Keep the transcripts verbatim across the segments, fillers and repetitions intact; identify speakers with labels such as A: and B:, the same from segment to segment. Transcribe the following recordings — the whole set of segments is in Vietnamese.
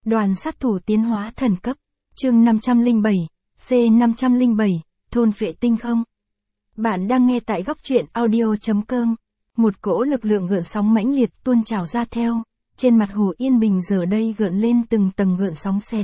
A: Đoàn sát thủ tiến hóa thần cấp. Chương năm trăm lẻ bảy, C năm trăm lẻ bảy, thôn phệ tinh không. Bạn đang nghe tại góc truyện audio chấm com. Một cỗ lực lượng gợn sóng mãnh liệt tuôn trào ra theo, trên mặt hồ yên bình giờ đây gợn lên từng tầng gợn sóng sệt.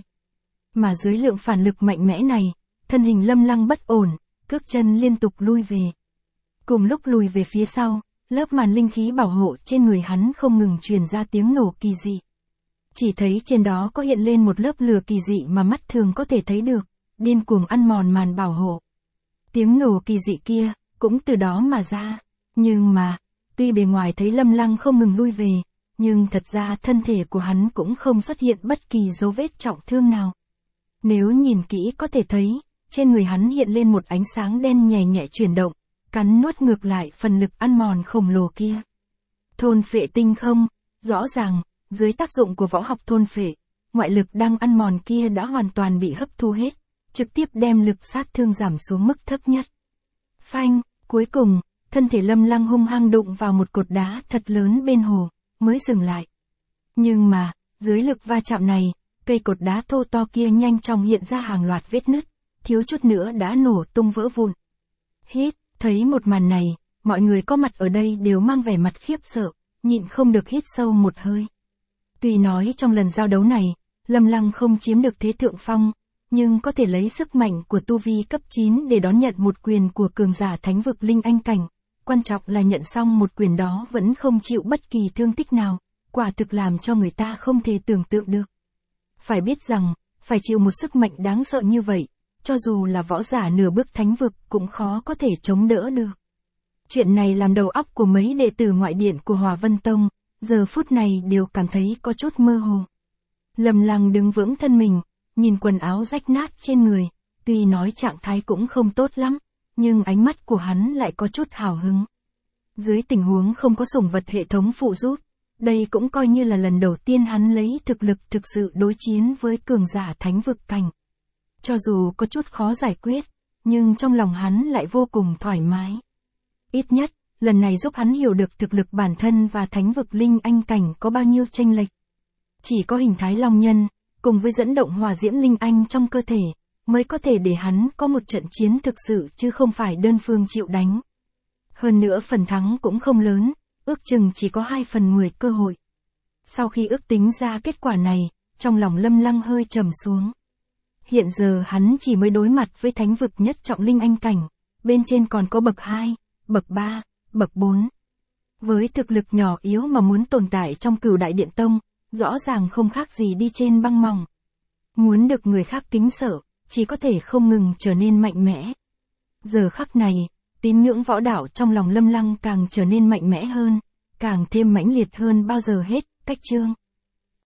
A: Mà dưới lượng phản lực mạnh mẽ này, thân hình Lâm Lăng bất ổn, cước chân liên tục lui về. Cùng lúc lùi về phía sau, lớp màn linh khí bảo hộ trên người hắn không ngừng truyền ra tiếng nổ kỳ dị. Chỉ thấy trên đó có hiện lên một lớp lửa kỳ dị mà mắt thường có thể thấy được, điên cuồng ăn mòn màn bảo hộ. Tiếng nổ kỳ dị kia, cũng từ đó mà ra. Nhưng mà, tuy bề ngoài thấy Lâm Lăng không ngừng lui về, nhưng thật ra thân thể của hắn cũng không xuất hiện bất kỳ dấu vết trọng thương nào. Nếu nhìn kỹ có thể thấy, trên người hắn hiện lên một ánh sáng đen nhẹ nhẹ chuyển động, cắn nuốt ngược lại phần lực ăn mòn khổng lồ kia. Thôn phệ tinh không, rõ ràng, dưới tác dụng của võ học thôn phệ, ngoại lực đang ăn mòn kia đã hoàn toàn bị hấp thu hết, trực tiếp đem lực sát thương giảm xuống mức thấp nhất. Phanh, cuối cùng, thân thể Lâm Lăng hung hăng đụng vào một cột đá thật lớn bên hồ, mới dừng lại. Nhưng mà, dưới lực va chạm này, cây cột đá thô to kia nhanh chóng hiện ra hàng loạt vết nứt, thiếu chút nữa đã nổ tung vỡ vụn. Hít, thấy một màn này, mọi người có mặt ở đây đều mang vẻ mặt khiếp sợ, nhịn không được hít sâu một hơi. Tuy nói trong lần giao đấu này, Lâm Lăng không chiếm được thế thượng phong, nhưng có thể lấy sức mạnh của tu vi cấp chín để đón nhận một quyền của cường giả thánh vực linh anh cảnh. Quan trọng là nhận xong một quyền đó vẫn không chịu bất kỳ thương tích nào, quả thực làm cho người ta không thể tưởng tượng được. Phải biết rằng, phải chịu một sức mạnh đáng sợ như vậy, cho dù là võ giả nửa bước thánh vực cũng khó có thể chống đỡ được. Chuyện này làm đầu óc của mấy đệ tử ngoại điện của Hòa Vân Tông, giờ phút này đều cảm thấy có chút mơ hồ. Lâm Lăng đứng vững thân mình, nhìn quần áo rách nát trên người, tuy nói trạng thái cũng không tốt lắm, nhưng ánh mắt của hắn lại có chút hào hứng. Dưới tình huống không có sủng vật hệ thống phụ giúp, đây cũng coi như là lần đầu tiên hắn lấy thực lực thực sự đối chiến với cường giả thánh vực cảnh. Cho dù có chút khó giải quyết, nhưng trong lòng hắn lại vô cùng thoải mái. Ít nhất, lần này giúp hắn hiểu được thực lực bản thân và thánh vực linh anh cảnh có bao nhiêu chênh lệch. Chỉ có hình thái long nhân, cùng với dẫn động hỏa diễm linh anh trong cơ thể, mới có thể để hắn có một trận chiến thực sự chứ không phải đơn phương chịu đánh. Hơn nữa phần thắng cũng không lớn, ước chừng chỉ có hai phần mười cơ hội. Sau khi ước tính ra kết quả này, trong lòng Lâm Lăng hơi trầm xuống. Hiện giờ hắn chỉ mới đối mặt với thánh vực nhất trọng linh anh cảnh, bên trên còn có bậc hai, bậc ba, bậc bốn. Với thực lực nhỏ yếu mà muốn tồn tại trong Cửu Đại Điện Tông, rõ ràng không khác gì đi trên băng mỏng. Muốn được người khác kính sợ, chỉ có thể không ngừng trở nên mạnh mẽ. Giờ khắc này, tín ngưỡng võ đạo trong lòng Lâm Lăng càng trở nên mạnh mẽ hơn, càng thêm mãnh liệt hơn bao giờ hết. Cách chương